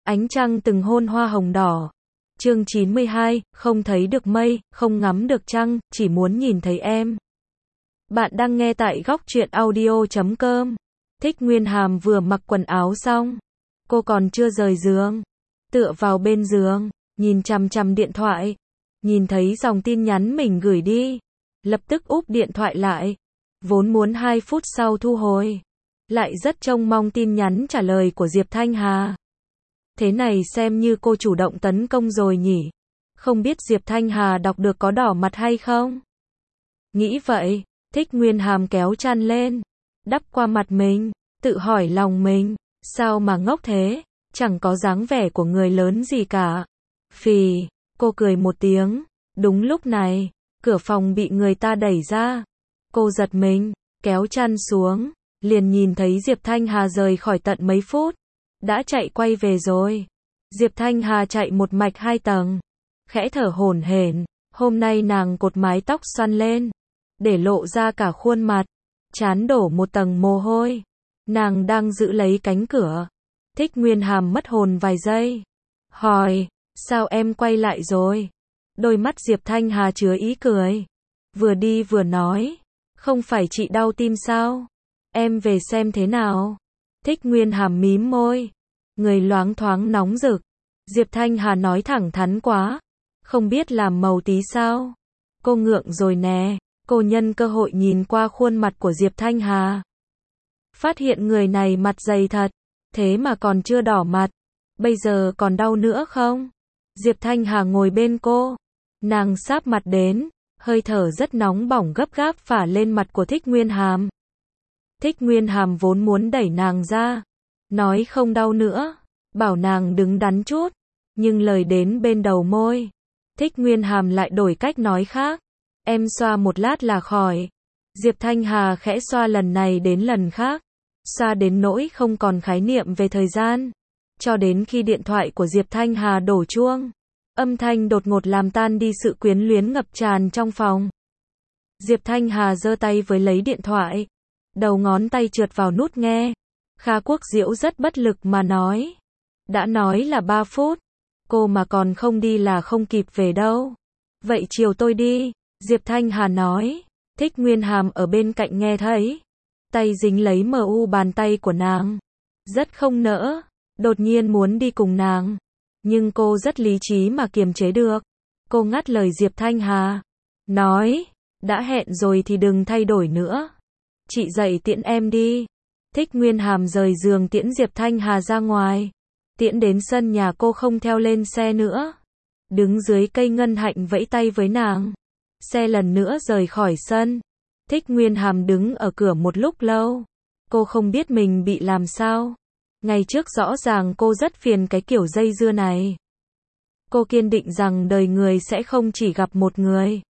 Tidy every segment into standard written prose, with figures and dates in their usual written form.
Ánh trăng từng hôn hoa hồng đỏ. Chương 92, không thấy được mây, không ngắm được trăng, chỉ muốn nhìn thấy em. Bạn đang nghe tại góc truyện audio.com. Thích Nguyên Hàm vừa mặc quần áo xong. Cô còn chưa rời giường. Tựa vào bên giường, nhìn chằm chằm điện thoại. Nhìn thấy dòng tin nhắn mình gửi đi. Lập tức úp điện thoại lại. Vốn muốn 2 phút sau thu hồi. Lại rất trông mong tin nhắn trả lời của Diệp Thanh Hà. Thế này xem như cô chủ động tấn công rồi nhỉ. Không biết Diệp Thanh Hà đọc được có đỏ mặt hay không? Nghĩ vậy, Thích Nguyên Hàm kéo chăn lên, đắp qua mặt mình, tự hỏi lòng mình, sao mà ngốc thế, chẳng có dáng vẻ của người lớn gì cả. Phì, cô cười một tiếng, đúng lúc này, cửa phòng bị người ta đẩy ra. Cô giật mình, kéo chăn xuống, liền nhìn thấy Diệp Thanh Hà rời khỏi tận mấy phút. Đã chạy quay về rồi. Diệp Thanh Hà chạy một mạch 2 tầng. Khẽ thở hổn hển. Hôm nay nàng cột mái tóc xoăn lên. Để lộ ra cả khuôn mặt. Trán đổ một tầng mồ hôi. Nàng đang giữ lấy cánh cửa. Thích Nguyên Hàm mất hồn vài giây. Hỏi, sao em quay lại rồi? Đôi mắt Diệp Thanh Hà chứa ý cười. Vừa đi vừa nói. Không phải chị đau tim sao? Em về xem thế nào? Thích Nguyên Hàm mím môi. Người loáng thoáng nóng rực. Diệp Thanh Hà nói thẳng thắn quá. Không biết làm màu tí sao? Cô ngượng rồi nè. Cô nhân cơ hội nhìn qua khuôn mặt của Diệp Thanh Hà. Phát hiện người này mặt dày thật. Thế mà còn chưa đỏ mặt. Bây giờ còn đau nữa không? Diệp Thanh Hà ngồi bên cô. Nàng sáp mặt đến. Hơi thở rất nóng bỏng gấp gáp phả lên mặt của Thích Nguyên Hàm. Thích Nguyên Hàm vốn muốn đẩy nàng ra. Nói không đau nữa. Bảo nàng đứng đắn chút. Nhưng lời đến bên đầu môi. Thích Nguyên Hàm lại đổi cách nói khác. Em xoa một lát là khỏi. Diệp Thanh Hà khẽ xoa lần này đến lần khác. Xoa đến nỗi không còn khái niệm về thời gian. Cho đến khi điện thoại của Diệp Thanh Hà đổ chuông. Âm thanh đột ngột làm tan đi sự quyến luyến ngập tràn trong phòng. Diệp Thanh Hà giơ tay với lấy điện thoại. Đầu ngón tay trượt vào nút nghe. Kha Quốc Diễu rất bất lực mà nói. Đã nói là 3 phút. Cô mà còn không đi là không kịp về đâu. Vậy chiều tôi đi. Diệp Thanh Hà nói. Thích Nguyên Hàm ở bên cạnh nghe thấy. Tay dính lấy bàn tay của nàng. Rất không nỡ. Đột nhiên muốn đi cùng nàng. Nhưng cô rất lý trí mà kiềm chế được. Cô ngắt lời Diệp Thanh Hà. Nói. Đã hẹn rồi thì đừng thay đổi nữa. Chị dậy tiễn em đi. Thích Nguyên Hàm rời giường tiễn Diệp Thanh Hà ra ngoài. Tiễn đến sân nhà cô không theo lên xe nữa. Đứng dưới cây ngân hạnh vẫy tay với nàng. Xe lần nữa rời khỏi sân. Thích Nguyên Hàm đứng ở cửa một lúc lâu. Cô không biết mình bị làm sao. Ngày trước rõ ràng cô rất phiền cái kiểu dây dưa này. Cô kiên định rằng đời người sẽ không chỉ gặp một người.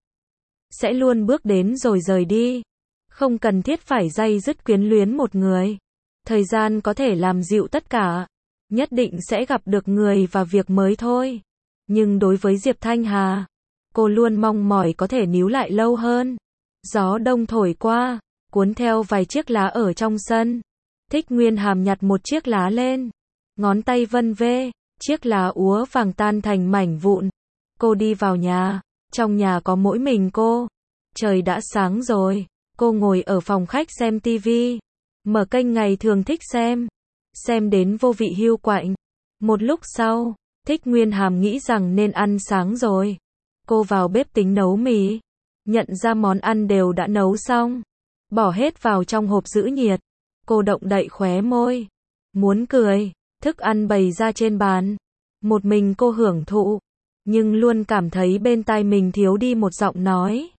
Sẽ luôn bước đến rồi rời đi. Không cần thiết phải day dứt quyến luyến một người. Thời gian có thể làm dịu tất cả. Nhất định sẽ gặp được người và việc mới thôi. Nhưng đối với Diệp Thanh Hà, cô luôn mong mỏi có thể níu lại lâu hơn. Gió đông thổi qua, cuốn theo vài chiếc lá ở trong sân. Thích Nguyên Hàm nhặt một chiếc lá lên. Ngón tay vân vê, chiếc lá úa vàng tan thành mảnh vụn. Cô đi vào nhà. Trong nhà có mỗi mình cô. Trời đã sáng rồi. Cô ngồi ở phòng khách xem tivi. Mở kênh ngày thường thích xem. Xem đến vô vị hiu quạnh. Một lúc sau, Thích Nguyên Hàm nghĩ rằng nên ăn sáng rồi. Cô vào bếp tính nấu mì. Nhận ra món ăn đều đã nấu xong. Bỏ hết vào trong hộp giữ nhiệt. Cô động đậy khóe môi. Muốn cười. Thức ăn bày ra trên bàn. Một mình cô hưởng thụ. Nhưng luôn cảm thấy bên tai mình thiếu đi một giọng nói.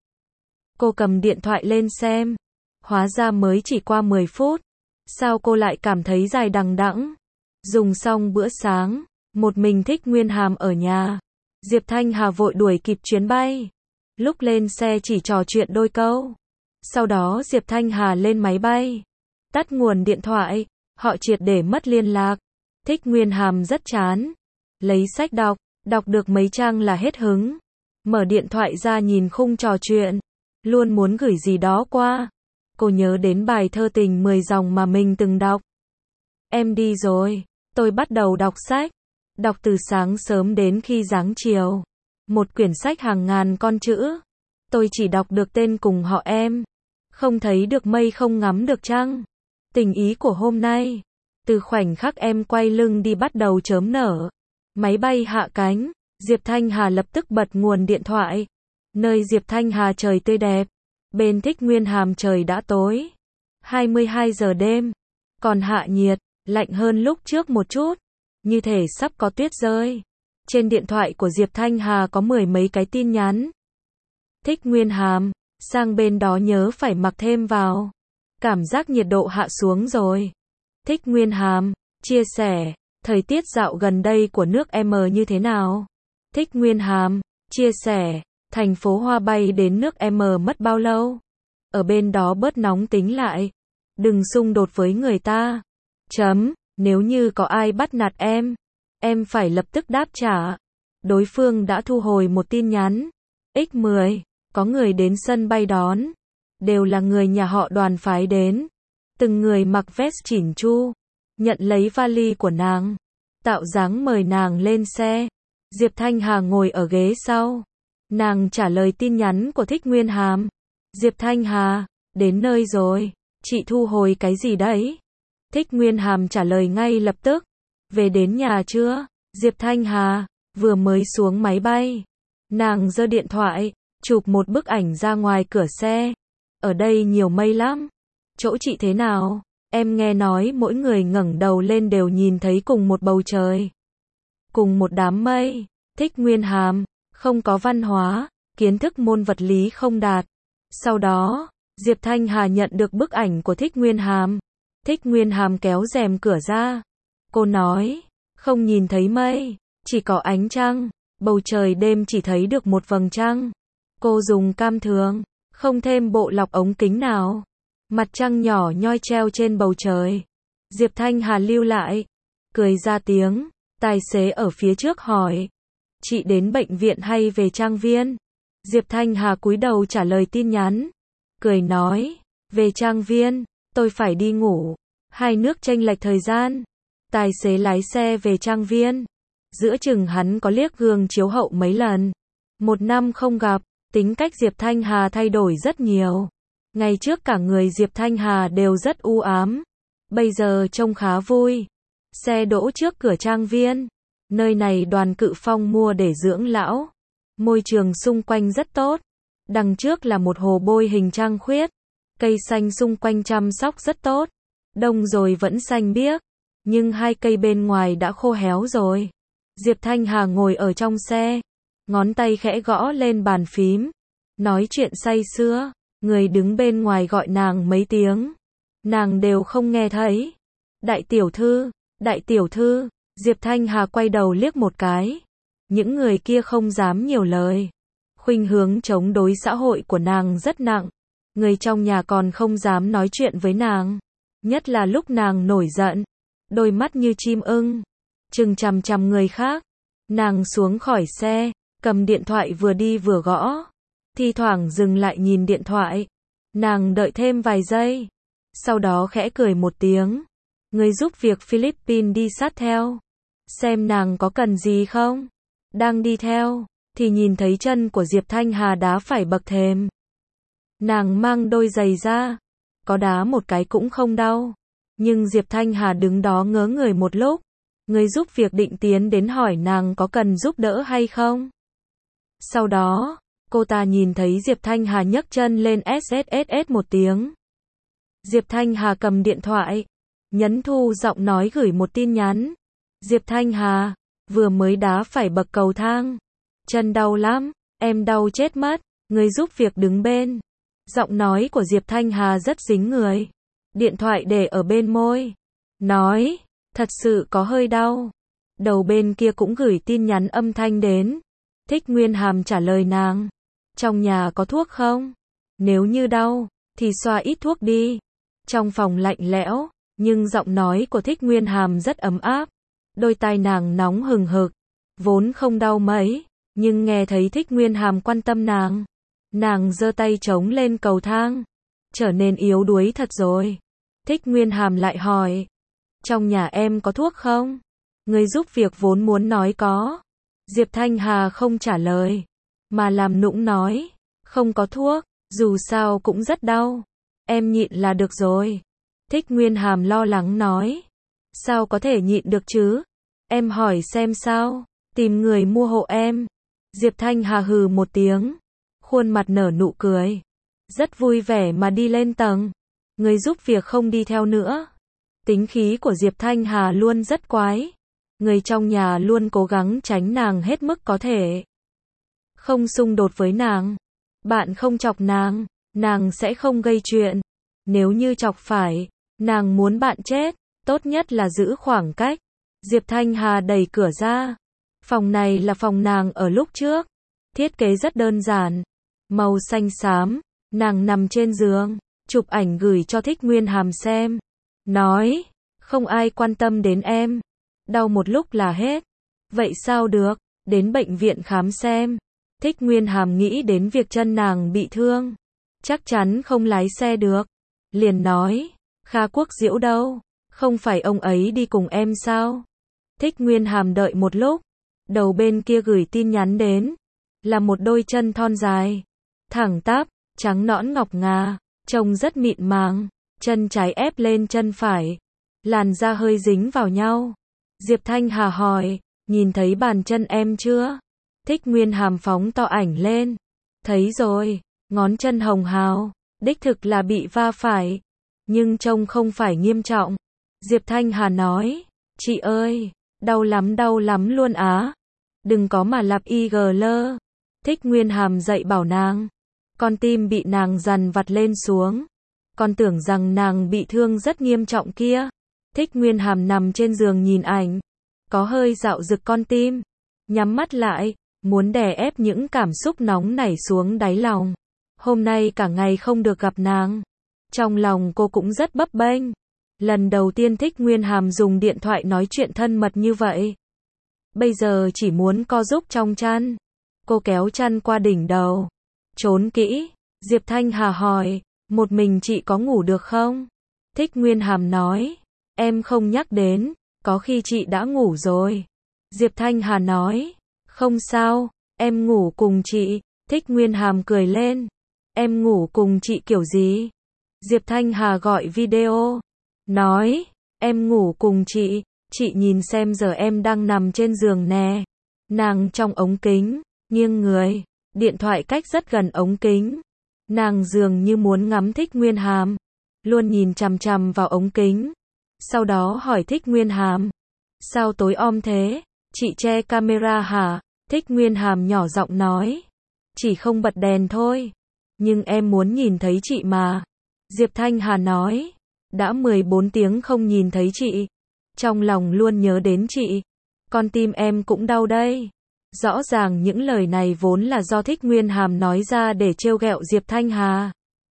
Cô cầm điện thoại lên xem. Hóa ra mới chỉ qua 10 phút. Sao cô lại cảm thấy dài đằng đẵng? Dùng xong bữa sáng, một mình Thích Nguyên Hàm ở nhà. Diệp Thanh Hà vội đuổi kịp chuyến bay. Lúc lên xe chỉ trò chuyện đôi câu. Sau đó Diệp Thanh Hà lên máy bay. Tắt nguồn điện thoại, họ triệt để mất liên lạc. Thích Nguyên Hàm rất chán. Lấy sách đọc được mấy trang là hết hứng. Mở điện thoại ra nhìn khung trò chuyện. Luôn muốn gửi gì đó qua. Cô nhớ đến bài thơ tình 10 dòng mà mình từng đọc. Em đi rồi, tôi bắt đầu đọc sách. Đọc từ sáng sớm đến khi giáng chiều. Một quyển sách hàng ngàn con chữ. Tôi chỉ đọc được tên cùng họ em. Không thấy được mây, không ngắm được trăng. Tình ý của hôm nay. Từ khoảnh khắc em quay lưng đi bắt đầu chớm nở. Máy bay hạ cánh. Diệp Thanh Hà lập tức bật nguồn điện thoại. Nơi Diệp Thanh Hà trời tươi đẹp. Bên Thích Nguyên Hàm trời đã tối. 22 giờ đêm. Còn hạ nhiệt, lạnh hơn lúc trước một chút. Như thể sắp có tuyết rơi. Trên điện thoại của Diệp Thanh Hà có 10 mấy cái tin nhắn. Thích Nguyên Hàm, sang bên đó nhớ phải mặc thêm vào. Cảm giác nhiệt độ hạ xuống rồi. Thích Nguyên Hàm, chia sẻ, thời tiết dạo gần đây của nước M như thế nào? Thích Nguyên Hàm, chia sẻ, thành phố Hoa bay đến nước M mất bao lâu? Ở bên đó bớt nóng tính lại. Đừng xung đột với người ta. Nếu như có ai bắt nạt em phải lập tức đáp trả. Đối phương đã thu hồi một tin nhắn. X10, có người đến sân bay đón. Đều là người nhà họ Đoàn phái đến. Từng người mặc vest chỉn chu. Nhận lấy vali của nàng. Tạo dáng mời nàng lên xe. Diệp Thanh Hà ngồi ở ghế sau. Nàng trả lời tin nhắn của Thích Nguyên Hàm. Diệp Thanh Hà, đến nơi rồi. Chị thu hồi cái gì đấy? Thích Nguyên Hàm trả lời ngay lập tức. Về đến nhà chưa? Diệp Thanh Hà, vừa mới xuống máy bay. Nàng giơ điện thoại, chụp một bức ảnh ra ngoài cửa xe. Ở đây nhiều mây lắm. Chỗ chị thế nào? Em nghe nói mỗi người ngẩng đầu lên đều nhìn thấy cùng một bầu trời. Cùng một đám mây. Thích Nguyên Hàm, không có văn hóa, kiến thức môn vật lý không đạt. Sau đó, Diệp Thanh Hà nhận được bức ảnh của Thích Nguyên Hàm. Thích Nguyên Hàm kéo rèm cửa ra. Cô nói, không nhìn thấy mây, chỉ có ánh trăng, bầu trời đêm chỉ thấy được một vầng trăng. Cô dùng cam thường, không thêm bộ lọc ống kính nào. Mặt trăng nhỏ nhoi treo trên bầu trời. Diệp Thanh Hà lưu lại, cười ra tiếng, tài xế ở phía trước hỏi. Chị đến bệnh viện hay về trang viên? Diệp Thanh Hà cúi đầu trả lời tin nhắn. Cười nói, về trang viên, tôi phải đi ngủ. Hai nước chênh lệch thời gian. Tài xế lái xe về trang viên. Giữa chừng hắn có liếc gương chiếu hậu mấy lần. 1 năm không gặp, tính cách Diệp Thanh Hà thay đổi rất nhiều. Ngày trước cả người Diệp Thanh Hà đều rất u ám. Bây giờ trông khá vui. Xe đỗ trước cửa trang viên. Nơi này Đoàn Cự Phong mua để dưỡng lão. Môi trường xung quanh rất tốt. Đằng trước là một hồ bơi hình trăng khuyết. Cây xanh xung quanh chăm sóc rất tốt. Đông rồi vẫn xanh biếc. Nhưng 2 cây bên ngoài đã khô héo rồi. Diệp Thanh Hà ngồi ở trong xe. Ngón tay khẽ gõ lên bàn phím. Nói chuyện say sưa. Người đứng bên ngoài gọi nàng mấy tiếng. Nàng đều không nghe thấy. Đại tiểu thư. Diệp Thanh Hà quay đầu liếc một cái. Những người kia không dám nhiều lời. Khuynh hướng chống đối xã hội của nàng rất nặng. Người trong nhà còn không dám nói chuyện với nàng. Nhất là lúc nàng nổi giận. Đôi mắt như chim ưng. Chừng chằm chằm người khác. Nàng xuống khỏi xe. Cầm điện thoại vừa đi vừa gõ. Thi thoảng dừng lại nhìn điện thoại. Nàng đợi thêm vài giây. Sau đó khẽ cười một tiếng. Người giúp việc Philippines đi sát theo. Xem nàng có cần gì không? Đang đi theo. Thì nhìn thấy chân của Diệp Thanh Hà đá phải bậc thềm. Nàng mang đôi giày ra. Có đá một cái cũng không đau. Nhưng Diệp Thanh Hà đứng đó ngớ người một lúc. Người giúp việc định tiến đến hỏi nàng có cần giúp đỡ hay không. Sau đó, cô ta nhìn thấy Diệp Thanh Hà nhấc chân lên SSSS một tiếng. Diệp Thanh Hà cầm điện thoại. Nhấn thu giọng nói gửi một tin nhắn. Diệp Thanh Hà, vừa mới đá phải bậc cầu thang. Chân đau lắm, em đau chết mất. Người giúp việc đứng bên. Giọng nói của Diệp Thanh Hà rất dính người. Điện thoại để ở bên môi. Nói, thật sự có hơi đau. Đầu bên kia cũng gửi tin nhắn âm thanh đến. Thích Nguyên Hàm trả lời nàng. Trong nhà có thuốc không? Nếu như đau, thì xoa ít thuốc đi. Trong phòng lạnh lẽo, nhưng giọng nói của Thích Nguyên Hàm rất ấm áp. Đôi tai nàng nóng hừng hực. Vốn không đau mấy, nhưng nghe thấy Thích Nguyên Hàm quan tâm nàng. Nàng giơ tay chống lên cầu thang. Trở nên yếu đuối thật rồi. Thích Nguyên Hàm lại hỏi. Trong nhà em có thuốc không? Người giúp việc vốn muốn nói có. Diệp Thanh Hà không trả lời, mà làm nũng nói, không có thuốc, dù sao cũng rất đau. Em nhịn là được rồi. Thích Nguyên Hàm lo lắng nói. Sao có thể nhịn được chứ? Em hỏi xem sao, tìm người mua hộ em. Diệp Thanh Hà hừ một tiếng, khuôn mặt nở nụ cười, rất vui vẻ mà đi lên tầng. Người giúp việc không đi theo nữa. Tính khí của Diệp Thanh Hà luôn rất quái. Người trong nhà luôn cố gắng tránh nàng hết mức có thể. Không xung đột với nàng. Bạn không chọc nàng sẽ không gây chuyện. Nếu như chọc phải, nàng muốn bạn chết, tốt nhất là giữ khoảng cách. Diệp Thanh Hà đẩy cửa ra. Phòng này là phòng nàng ở lúc trước. Thiết kế rất đơn giản, màu xanh xám. Nàng nằm trên giường, chụp ảnh gửi cho Thích Nguyên Hàm xem. Nói, không ai quan tâm đến em. Đau một lúc là hết. Vậy sao được, đến bệnh viện khám xem. Thích Nguyên Hàm nghĩ đến việc chân nàng bị thương, chắc chắn không lái xe được. Liền nói, Kha Quốc Diễu đâu? Không phải ông ấy đi cùng em sao? Thích Nguyên Hàm đợi một lúc, đầu bên kia gửi tin nhắn đến. Là một đôi chân thon dài, thẳng tắp, trắng nõn ngọc ngà, trông rất mịn màng. Chân trái ép lên chân phải, làn da hơi dính vào nhau. Diệp Thanh Hà hỏi, nhìn thấy bàn chân em chưa? Thích Nguyên Hàm phóng to ảnh lên. Thấy rồi, ngón chân hồng hào, đích thực là bị va phải, nhưng trông không phải nghiêm trọng. Diệp Thanh Hà nói, chị ơi, đau lắm luôn á. Đừng có mà lặp IGL. Thích Nguyên Hàm dạy bảo nàng. Con tim bị nàng dằn vặt lên xuống. Con tưởng rằng nàng bị thương rất nghiêm trọng kia. Thích Nguyên Hàm nằm trên giường nhìn ảnh, có hơi dạo rực con tim, nhắm mắt lại, muốn đè ép những cảm xúc nóng nảy xuống đáy lòng. Hôm nay cả ngày không được gặp nàng, trong lòng cô cũng rất bấp bênh. Lần đầu tiên Thích Nguyên Hàm dùng điện thoại nói chuyện thân mật như vậy. Bây giờ chỉ muốn co giúp trong chăn. Cô kéo chăn qua đỉnh đầu, trốn kỹ. Diệp Thanh Hà hỏi, một mình chị có ngủ được không? Thích Nguyên Hàm nói, em không nhắc đến, có khi chị đã ngủ rồi. Diệp Thanh Hà nói, không sao, em ngủ cùng chị. Thích Nguyên Hàm cười lên, em ngủ cùng chị kiểu gì? Diệp Thanh Hà gọi video, nói, em ngủ cùng chị nhìn xem giờ em đang nằm trên giường nè. Nàng trong ống kính, nghiêng người, điện thoại cách rất gần ống kính. Nàng dường như muốn ngắm Thích Nguyên Hàm, luôn nhìn chằm chằm vào ống kính. Sau đó hỏi Thích Nguyên Hàm, sao tối om thế? Chị che camera hả? Thích Nguyên Hàm nhỏ giọng nói, chỉ không bật đèn thôi, nhưng em muốn nhìn thấy chị mà. Diệp Thanh Hà nói, đã 14 tiếng không nhìn thấy chị, trong lòng luôn nhớ đến chị, con tim em cũng đau đây. Rõ ràng những lời này vốn là do Thích Nguyên Hàm nói ra để trêu ghẹo Diệp Thanh Hà.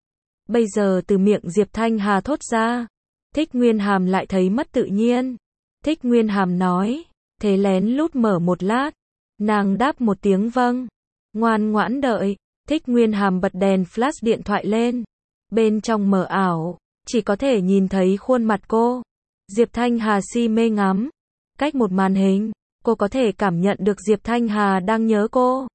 Bây giờ từ miệng Diệp Thanh Hà thốt ra, Thích Nguyên Hàm lại thấy mất tự nhiên. Thích Nguyên Hàm nói, thế lén lút mở một lát. Nàng đáp một tiếng vâng, ngoan ngoãn đợi. Thích Nguyên Hàm bật đèn flash điện thoại lên. Bên trong mờ ảo, chỉ có thể nhìn thấy khuôn mặt cô. Diệp Thanh Hà si mê ngắm. Cách một màn hình, cô có thể cảm nhận được Diệp Thanh Hà đang nhớ cô.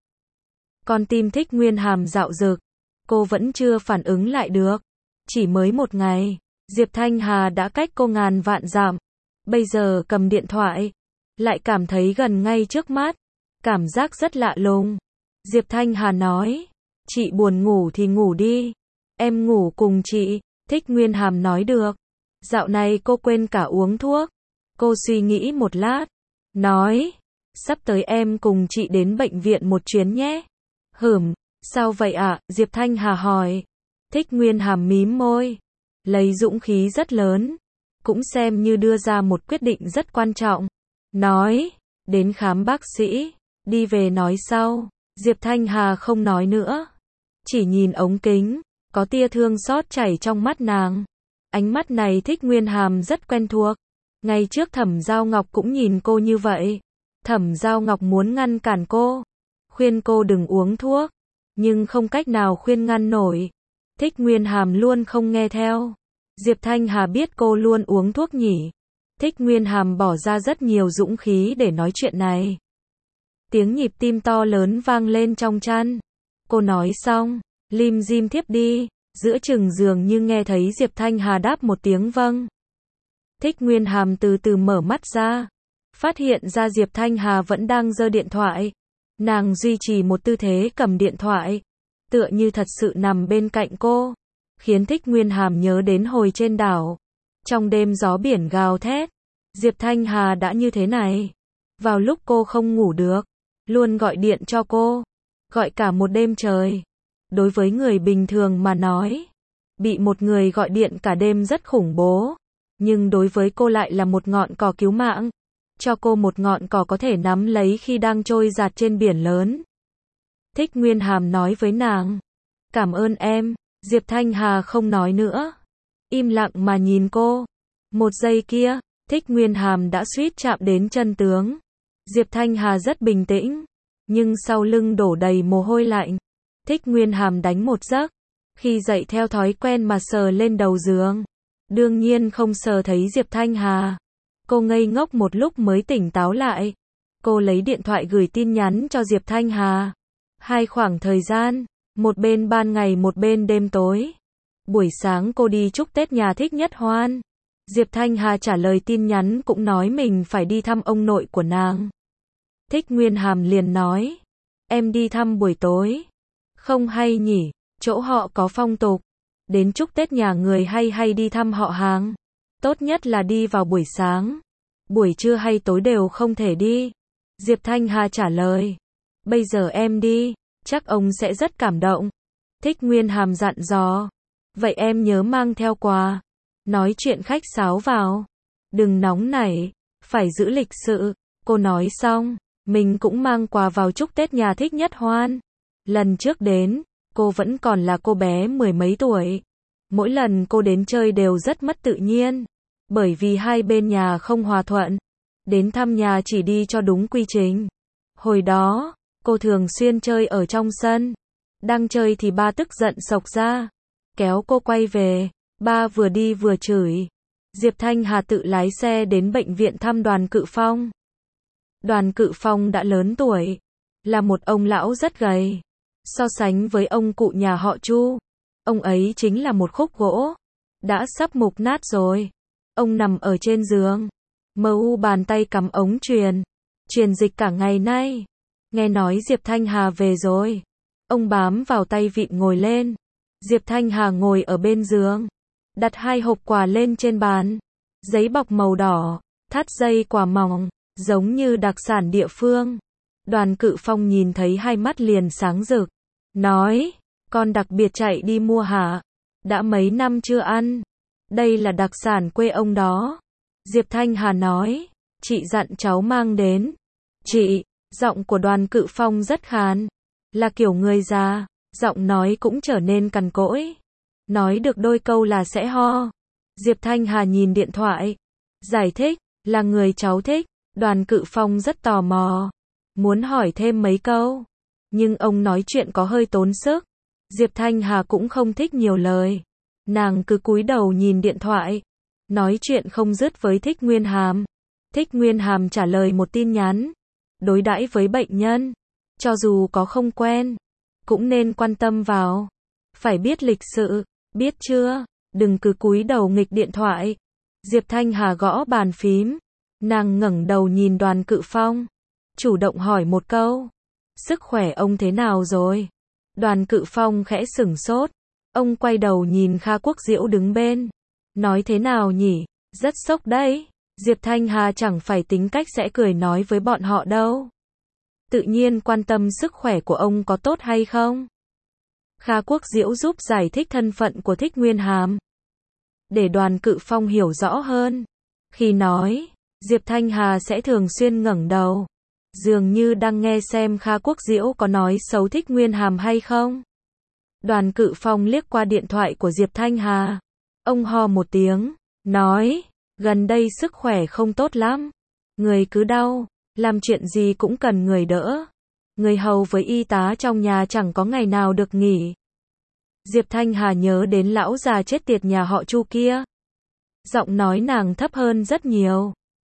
Con tim Thích Nguyên Hàm dạo dực, cô vẫn chưa phản ứng lại được. Chỉ mới một ngày, Diệp Thanh Hà đã cách cô ngàn vạn dặm. Bây giờ cầm điện thoại, lại cảm thấy gần ngay trước mắt. Cảm giác rất lạ lùng. Diệp Thanh Hà nói, chị buồn ngủ thì ngủ đi, em ngủ cùng chị. Thích Nguyên Hàm nói được. Dạo này cô quên cả uống thuốc. Cô suy nghĩ một lát, nói, sắp tới em cùng chị đến bệnh viện một chuyến nhé. Sao vậy ạ? Diệp Thanh Hà hỏi. Thích Nguyên Hàm mím môi, lấy dũng khí rất lớn, cũng xem như đưa ra một quyết định rất quan trọng. Nói, đến khám bác sĩ, đi về nói sau. Diệp Thanh Hà không nói nữa, chỉ nhìn ống kính, có tia thương xót chảy trong mắt nàng. Ánh mắt này Thích Nguyên Hàm rất quen thuộc. Ngày trước Thẩm Giao Ngọc cũng nhìn cô như vậy. Thẩm Giao Ngọc muốn ngăn cản cô, khuyên cô đừng uống thuốc, nhưng không cách nào khuyên ngăn nổi. Thích Nguyên Hàm luôn không nghe theo. Diệp Thanh Hà biết cô luôn uống thuốc nhỉ. Thích Nguyên Hàm bỏ ra rất nhiều dũng khí để nói chuyện này. Tiếng nhịp tim to lớn vang lên trong chăn. Cô nói xong, lim dim thiếp đi, giữa chừng giường như nghe thấy Diệp Thanh Hà đáp một tiếng vâng. Thích Nguyên Hàm từ từ mở mắt ra, phát hiện ra Diệp Thanh Hà vẫn đang giơ điện thoại. Nàng duy trì một tư thế cầm điện thoại, tựa như thật sự nằm bên cạnh cô, khiến Thích Nguyên Hàm nhớ đến hồi trên đảo. Trong đêm gió biển gào thét, Diệp Thanh Hà đã như thế này. Vào lúc cô không ngủ được, luôn gọi điện cho cô, gọi cả một đêm trời. Đối với người bình thường mà nói, bị một người gọi điện cả đêm rất khủng bố, nhưng đối với cô lại là một ngọn cỏ cứu mạng, cho cô một ngọn cỏ có thể nắm lấy khi đang trôi dạt trên biển lớn. Thích Nguyên Hàm nói với nàng, cảm ơn em. Diệp Thanh Hà không nói nữa, im lặng mà nhìn cô. Một giây kia, Thích Nguyên Hàm đã suýt chạm đến chân tướng. Diệp Thanh Hà rất bình tĩnh, nhưng sau lưng đổ đầy mồ hôi lạnh. Thích Nguyên Hàm đánh một giấc, khi dậy theo thói quen mà sờ lên đầu giường. Đương nhiên không sờ thấy Diệp Thanh Hà. Cô ngây ngốc một lúc mới tỉnh táo lại. Cô lấy điện thoại gửi tin nhắn cho Diệp Thanh Hà. Hai khoảng thời gian, một bên ban ngày một bên đêm tối. Buổi sáng cô đi chúc Tết nhà Thích Nhất Hoan. Diệp Thanh Hà trả lời tin nhắn cũng nói mình phải đi thăm ông nội của nàng. Thích Nguyên Hàm liền nói, em đi thăm buổi tối. Không hay nhỉ, chỗ họ có phong tục. Đến chúc Tết nhà người hay đi thăm họ hàng. Tốt nhất là đi vào buổi sáng. Buổi trưa hay tối đều không thể đi. Diệp Thanh Hà trả lời, bây giờ em đi, chắc ông sẽ rất cảm động. Thích Nguyên Hàm dặn dò, vậy em nhớ mang theo quà. Nói chuyện khách sáo vào. Đừng nóng nảy, phải giữ lịch sự. Cô nói xong, mình cũng mang quà vào chúc Tết nhà Thích Nhất Hoan. Lần trước đến, cô vẫn còn là cô bé mười mấy tuổi. Mỗi lần cô đến chơi đều rất mất tự nhiên, bởi vì hai bên nhà không hòa thuận. Đến thăm nhà chỉ đi cho đúng quy trình. Hồi đó, cô thường xuyên chơi ở trong sân. Đang chơi thì ba tức giận xộc ra, kéo cô quay về. Ba vừa đi vừa chửi. Diệp Thanh Hà tự lái xe đến bệnh viện thăm Đoàn Cự Phong. Đoàn Cự Phong đã lớn tuổi, là một ông lão rất gầy. So sánh với ông cụ nhà họ Chu, ông ấy chính là một khúc gỗ, đã sắp mục nát rồi. Ông nằm ở trên giường, mờ u bàn tay cắm ống truyền dịch cả ngày nay. Nghe nói Diệp Thanh Hà về rồi, ông bám vào tay vịn ngồi lên. Diệp Thanh Hà ngồi ở bên giường, đặt hai hộp quà lên trên bàn, giấy bọc màu đỏ, thắt dây quả mỏng, giống như đặc sản địa phương. Đoàn Cự Phong nhìn thấy hai mắt liền sáng rực, nói, con đặc biệt chạy đi mua hả? Đã mấy năm chưa ăn. Đây là đặc sản quê ông đó. Diệp Thanh Hà nói, chị dặn cháu mang đến. Chị, giọng của Đoàn Cự Phong rất khàn, là kiểu người già, giọng nói cũng trở nên cằn cỗi. Nói được đôi câu là sẽ ho. Diệp Thanh Hà nhìn điện thoại, giải thích, là người cháu thích. Đoàn Cự Phong rất tò mò, muốn hỏi thêm mấy câu, nhưng ông nói chuyện có hơi tốn sức. Diệp Thanh Hà cũng không thích nhiều lời, nàng cứ cúi đầu nhìn điện thoại, nói chuyện không dứt với Thích Nguyên Hàm. Thích Nguyên Hàm trả lời một tin nhắn, đối đãi với bệnh nhân, cho dù có không quen, cũng nên quan tâm vào, phải biết lịch sự, biết chưa, đừng cứ cúi đầu nghịch điện thoại. Diệp Thanh Hà gõ bàn phím, nàng ngẩng đầu nhìn Đoàn Cự Phong, chủ động hỏi một câu, sức khỏe ông thế nào rồi? Đoàn Cự Phong khẽ sửng sốt, ông quay đầu nhìn Kha Quốc Diễu đứng bên, nói thế nào nhỉ, rất sốc đấy. Diệp Thanh Hà chẳng phải tính cách sẽ cười nói với bọn họ đâu, tự nhiên quan tâm sức khỏe của ông có tốt hay không. Kha Quốc Diễu giúp giải thích thân phận của Thích Nguyên Hàm, để Đoàn Cự Phong hiểu rõ hơn. Khi nói, Diệp Thanh Hà sẽ thường xuyên ngẩng đầu, dường như đang nghe xem Kha Quốc Diễu có nói xấu Thích Nguyên Hàm hay không. Đoàn Cự Phong liếc qua điện thoại của Diệp Thanh Hà, ông ho một tiếng, nói, gần đây sức khỏe không tốt lắm, người cứ đau, làm chuyện gì cũng cần người đỡ. Người hầu với y tá trong nhà chẳng có ngày nào được nghỉ. Diệp Thanh Hà nhớ đến lão già chết tiệt nhà họ Chu kia. Giọng nói nàng thấp hơn rất nhiều.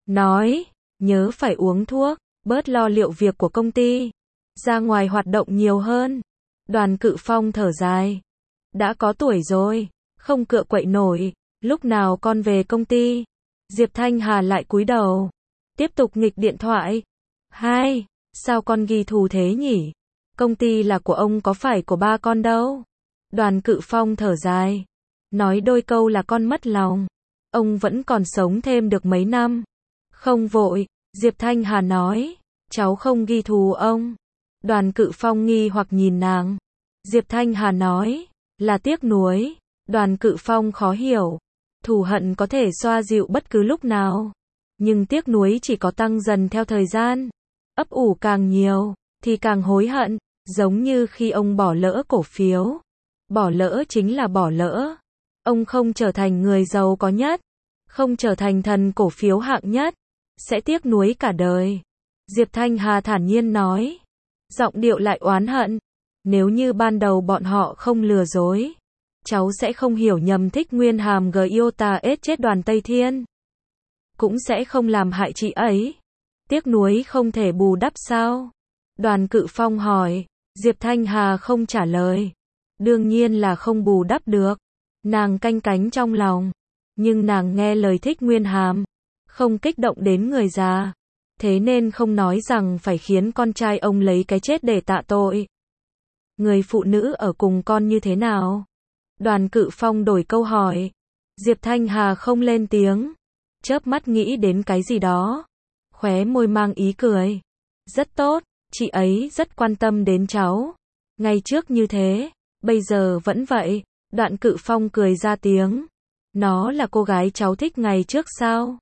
nói, nhớ phải uống thuốc, bớt lo liệu việc của công ty, ra ngoài hoạt động nhiều hơn. Đoàn Cự Phong thở dài, đã có tuổi rồi, không cựa quậy nổi, lúc nào con về công ty? Diệp Thanh Hà lại cúi đầu, tiếp tục nghịch điện thoại. Hai, sao con ghi thù thế nhỉ? Công ty là của ông có phải của ba con đâu. Đoàn Cự Phong thở dài, nói đôi câu là con mất lòng. Ông vẫn còn sống thêm được mấy năm. Không vội, Diệp Thanh Hà nói, cháu không ghi thù ông. Đoàn Cự Phong nghi hoặc nhìn nàng. Diệp Thanh Hà nói, là tiếc nuối. Đoàn Cự Phong khó hiểu, thù hận có thể xoa dịu bất cứ lúc nào, nhưng tiếc nuối chỉ có tăng dần theo thời gian. Ấp ủ càng nhiều, thì càng hối hận, giống như khi ông bỏ lỡ cổ phiếu. Bỏ lỡ chính là bỏ lỡ. Ông không trở thành người giàu có nhất, không trở thành thần cổ phiếu hạng nhất, sẽ tiếc nuối cả đời. Diệp Thanh Hà thản nhiên nói, giọng điệu lại oán hận. Nếu như ban đầu bọn họ không lừa dối, cháu sẽ không hiểu nhầm Thích Nguyên Hàm Giota chết Đoàn Tây Thiên. Cũng sẽ không làm hại chị ấy. Tiếc nuối không thể bù đắp sao? Đoàn Cự Phong hỏi. Diệp Thanh Hà không trả lời. Đương nhiên là không bù đắp được. Nàng canh cánh trong lòng. Nhưng nàng nghe lời Thích Nguyên Hàm, không kích động đến người già. Thế nên không nói rằng phải khiến con trai ông lấy cái chết để tạ tội. Người phụ nữ ở cùng con như thế nào? Đoàn Cự Phong đổi câu hỏi. Diệp Thanh Hà không lên tiếng, chớp mắt nghĩ đến cái gì đó, khóe môi mang ý cười. Rất tốt, chị ấy rất quan tâm đến cháu. Ngày trước như thế, bây giờ vẫn vậy. Đoạn Cự Phong cười ra tiếng. Nó là cô gái cháu thích ngày trước sao?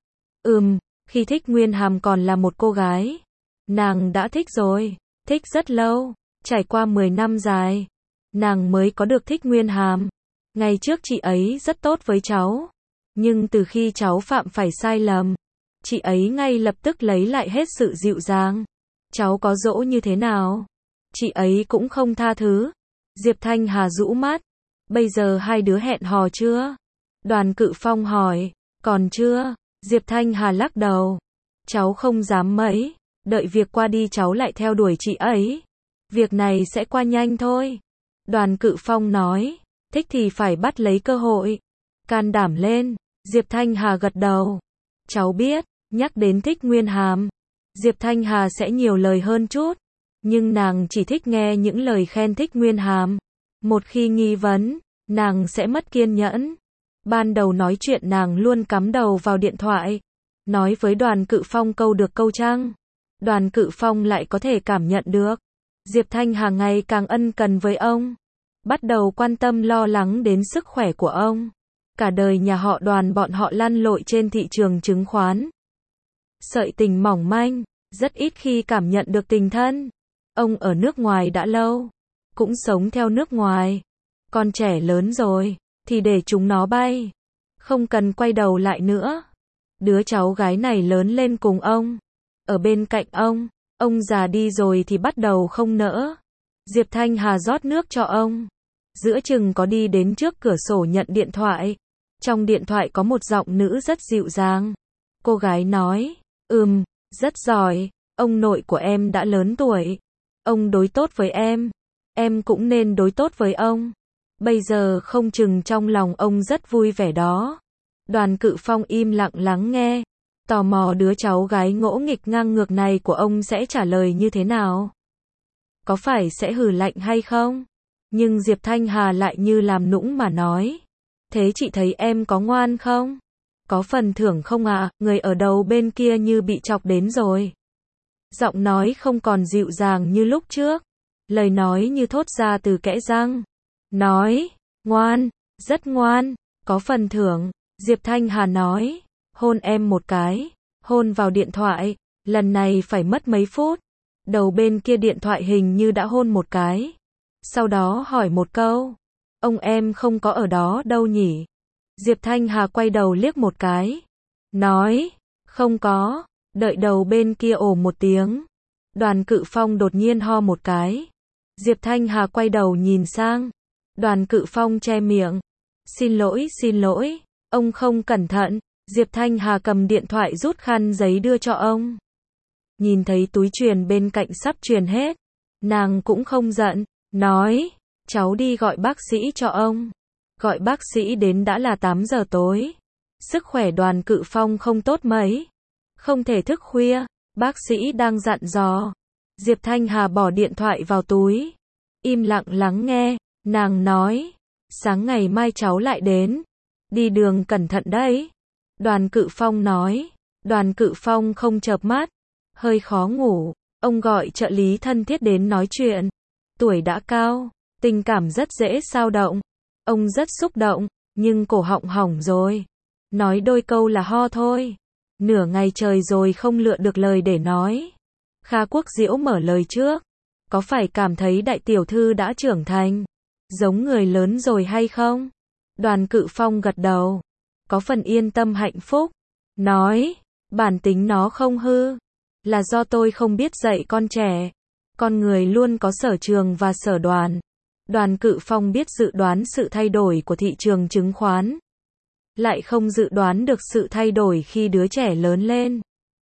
Khi Thích Nguyên Hàm còn là một cô gái, nàng đã thích rồi, thích rất lâu, trải qua 10 năm dài, nàng mới có được Thích Nguyên Hàm. Ngày trước chị ấy rất tốt với cháu, nhưng từ khi cháu phạm phải sai lầm, chị ấy ngay lập tức lấy lại hết sự dịu dàng. Cháu có dỗ như thế nào, chị ấy cũng không tha thứ. Diệp Thanh Hà rũ mắt. Bây giờ hai đứa hẹn hò chưa? Đoàn Cự Phong hỏi. Còn chưa. Diệp Thanh Hà lắc đầu. Cháu không dám mấy, đợi việc qua đi cháu lại theo đuổi chị ấy. Việc này sẽ qua nhanh thôi. Đoàn Cự Phong nói. Thích thì phải bắt lấy cơ hội. Can đảm lên. Diệp Thanh Hà gật đầu. Cháu biết, nhắc đến Thích Nguyên Hàm, Diệp Thanh Hà sẽ nhiều lời hơn chút. Nhưng nàng chỉ thích nghe những lời khen Thích Nguyên Hàm. Một khi nghi vấn, nàng sẽ mất kiên nhẫn. Ban đầu nói chuyện nàng luôn cắm đầu vào điện thoại, nói với Đoàn Cự Phong câu được câu trăng. Đoàn Cự Phong lại có thể cảm nhận được Diệp Thanh Hà ngày càng ân cần với ông, bắt đầu quan tâm lo lắng đến sức khỏe của ông. Cả đời nhà họ Đoàn bọn họ lăn lội trên thị trường chứng khoán. Sợi tình mỏng manh, rất ít khi cảm nhận được tình thân. Ông ở nước ngoài đã lâu, cũng sống theo nước ngoài. Con trẻ lớn rồi, thì để chúng nó bay. Không cần quay đầu lại nữa. Đứa cháu gái này lớn lên cùng ông, ở bên cạnh ông già đi rồi thì bắt đầu không nỡ. Diệp Thanh Hà rót nước cho ông. Giữa chừng có đi đến trước cửa sổ nhận điện thoại. Trong điện thoại có một giọng nữ rất dịu dàng. Cô gái nói, rất giỏi, ông nội của em đã lớn tuổi. Ông đối tốt với em cũng nên đối tốt với ông. Bây giờ không chừng trong lòng ông rất vui vẻ đó. Đoàn Cự Phong im lặng lắng nghe, tò mò đứa cháu gái ngỗ nghịch ngang ngược này của ông sẽ trả lời như thế nào. Có phải sẽ hừ lạnh hay không? Nhưng Diệp Thanh Hà lại như làm nũng mà nói. Thế chị thấy em có ngoan không? Có phần thưởng không ạ? Người ở đầu bên kia như bị chọc đến rồi. Giọng nói không còn dịu dàng như lúc trước. Lời nói như thốt ra từ kẽ răng. Nói, ngoan, rất ngoan, có phần thưởng. Diệp Thanh Hà nói, hôn em một cái. Hôn vào điện thoại, lần này phải mất mấy phút. Đầu bên kia điện thoại hình như đã hôn một cái. Sau đó hỏi một câu, ông em không có ở đó đâu nhỉ? Diệp Thanh Hà quay đầu liếc một cái, nói, không có. Đợi đầu bên kia ồ một tiếng. Đoàn Cự Phong đột nhiên ho một cái. Diệp Thanh Hà quay đầu nhìn sang. Đoàn Cự Phong che miệng. Xin lỗi, ông không cẩn thận. Diệp Thanh Hà cầm điện thoại rút khăn giấy đưa cho ông. Nhìn thấy túi truyền bên cạnh sắp truyền hết, nàng cũng không giận, nói, cháu đi gọi bác sĩ cho ông. Gọi bác sĩ đến đã là 8 giờ tối. Sức khỏe Đoàn Cự Phong không tốt mấy. Không thể thức khuya, bác sĩ đang dặn dò. Diệp Thanh Hà bỏ điện thoại vào túi. Im lặng lắng nghe, nàng nói, sáng ngày mai cháu lại đến. Đi đường cẩn thận đấy. Đoàn Cự Phong nói. Đoàn Cự Phong không chợp mắt, hơi khó ngủ. Ông gọi trợ lý thân thiết đến nói chuyện. Tuổi đã cao, tình cảm rất dễ xao động. Ông rất xúc động, nhưng cổ họng hỏng rồi. Nói đôi câu là ho thôi. Nửa ngày trời rồi không lựa được lời để nói. Kha Quốc Diễu mở lời trước. Có phải cảm thấy đại tiểu thư đã trưởng thành, giống người lớn rồi hay không? Đoàn Cự Phong gật đầu. Có phần yên tâm hạnh phúc. Nói, bản tính nó không hư. Là do tôi không biết dạy con trẻ. Con người luôn có sở trường và sở đoàn. Đoàn Cự Phong biết dự đoán sự thay đổi của thị trường chứng khoán, lại không dự đoán được sự thay đổi khi đứa trẻ lớn lên.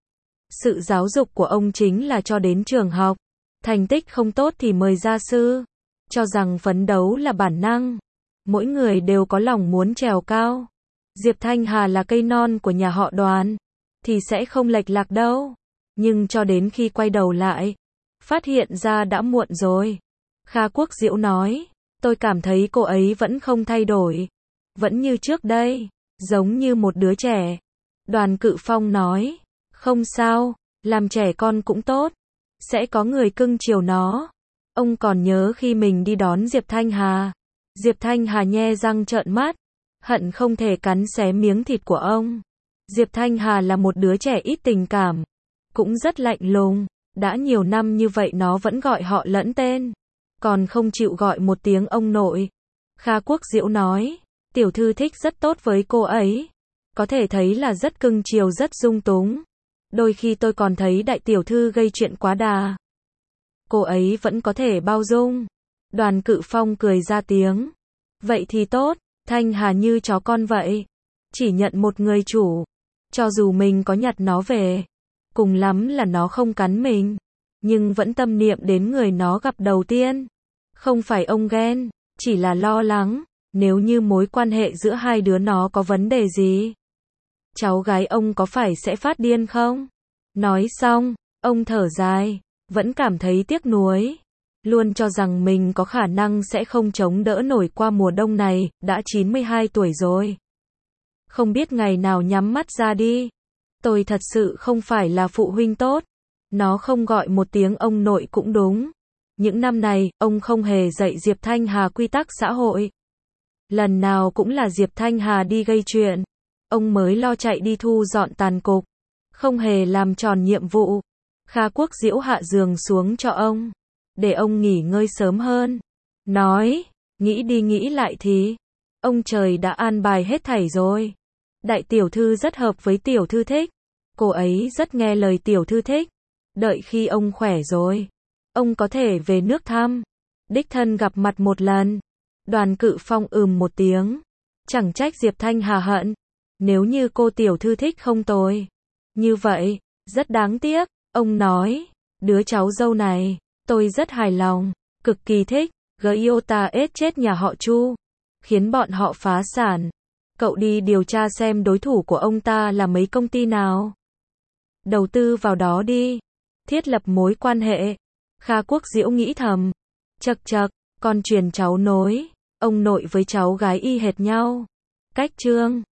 Sự giáo dục của ông chính là cho đến trường học, thành tích không tốt thì mời gia sư, cho rằng phấn đấu là bản năng. Mỗi người đều có lòng muốn trèo cao. Diệp Thanh Hà là cây non của nhà họ Đoàn, thì sẽ không lệch lạc đâu. Nhưng cho đến khi quay đầu lại, phát hiện ra đã muộn rồi. Kha Quốc Diễu nói, tôi cảm thấy cô ấy vẫn không thay đổi. Vẫn như trước đây, giống như một đứa trẻ. Đoàn Cự Phong nói, không sao, làm trẻ con cũng tốt. Sẽ có người cưng chiều nó. Ông còn nhớ khi mình đi đón Diệp Thanh Hà. Diệp Thanh Hà nhe răng trợn mắt, hận không thể cắn xé miếng thịt của ông. Diệp Thanh Hà là một đứa trẻ ít tình cảm, cũng rất lạnh lùng. Đã nhiều năm như vậy nó vẫn gọi họ lẫn tên, còn không chịu gọi một tiếng ông nội. Kha Quốc Diễu nói, tiểu thư thích rất tốt với cô ấy. Có thể thấy là rất cưng chiều, rất dung túng. Đôi khi tôi còn thấy đại tiểu thư gây chuyện quá đà. Cô ấy vẫn có thể bao dung. Đoàn Cự Phong cười ra tiếng. Vậy thì tốt, Thanh Hà như chó con vậy. Chỉ nhận một người chủ. Cho dù mình có nhặt nó về, cùng lắm là nó không cắn mình, nhưng vẫn tâm niệm đến người nó gặp đầu tiên. Không phải ông ghen, chỉ là lo lắng, nếu như mối quan hệ giữa hai đứa nó có vấn đề gì, cháu gái ông có phải sẽ phát điên không? Nói xong, ông thở dài, vẫn cảm thấy tiếc nuối. Luôn cho rằng mình có khả năng sẽ không chống đỡ nổi qua mùa đông này, đã 92 tuổi rồi. Không biết ngày nào nhắm mắt ra đi. Tôi thật sự không phải là phụ huynh tốt. Nó không gọi một tiếng ông nội cũng đúng. Những năm này, ông không hề dạy Diệp Thanh Hà quy tắc xã hội. Lần nào cũng là Diệp Thanh Hà đi gây chuyện, ông mới lo chạy đi thu dọn tàn cục, không hề làm tròn nhiệm vụ. Kha Quốc Diễu hạ giường xuống cho ông, để ông nghỉ ngơi sớm hơn. Nói, nghĩ đi nghĩ lại thì, ông trời đã an bài hết thảy rồi. Đại tiểu thư rất hợp với tiểu thư thích. Cô ấy rất nghe lời tiểu thư thích. Đợi khi ông khỏe rồi, ông có thể về nước thăm, đích thân gặp mặt một lần. Đoàn Cự Phong một tiếng. Chẳng trách Diệp Thanh Hà hận. Nếu như cô tiểu thư thích không tồi. Như vậy, rất đáng tiếc. Ông nói, đứa cháu dâu này, tôi rất hài lòng, cực kỳ thích. Giota ết chết nhà họ Chu, khiến bọn họ phá sản. Cậu đi điều tra xem đối thủ của ông ta là mấy công ty nào. Đầu tư vào đó đi. Thiết lập mối quan hệ. Kha Quốc Diễu nghĩ thầm. Chậc chậc, con truyền cháu nối. Ông nội với cháu gái y hệt nhau. Cách chương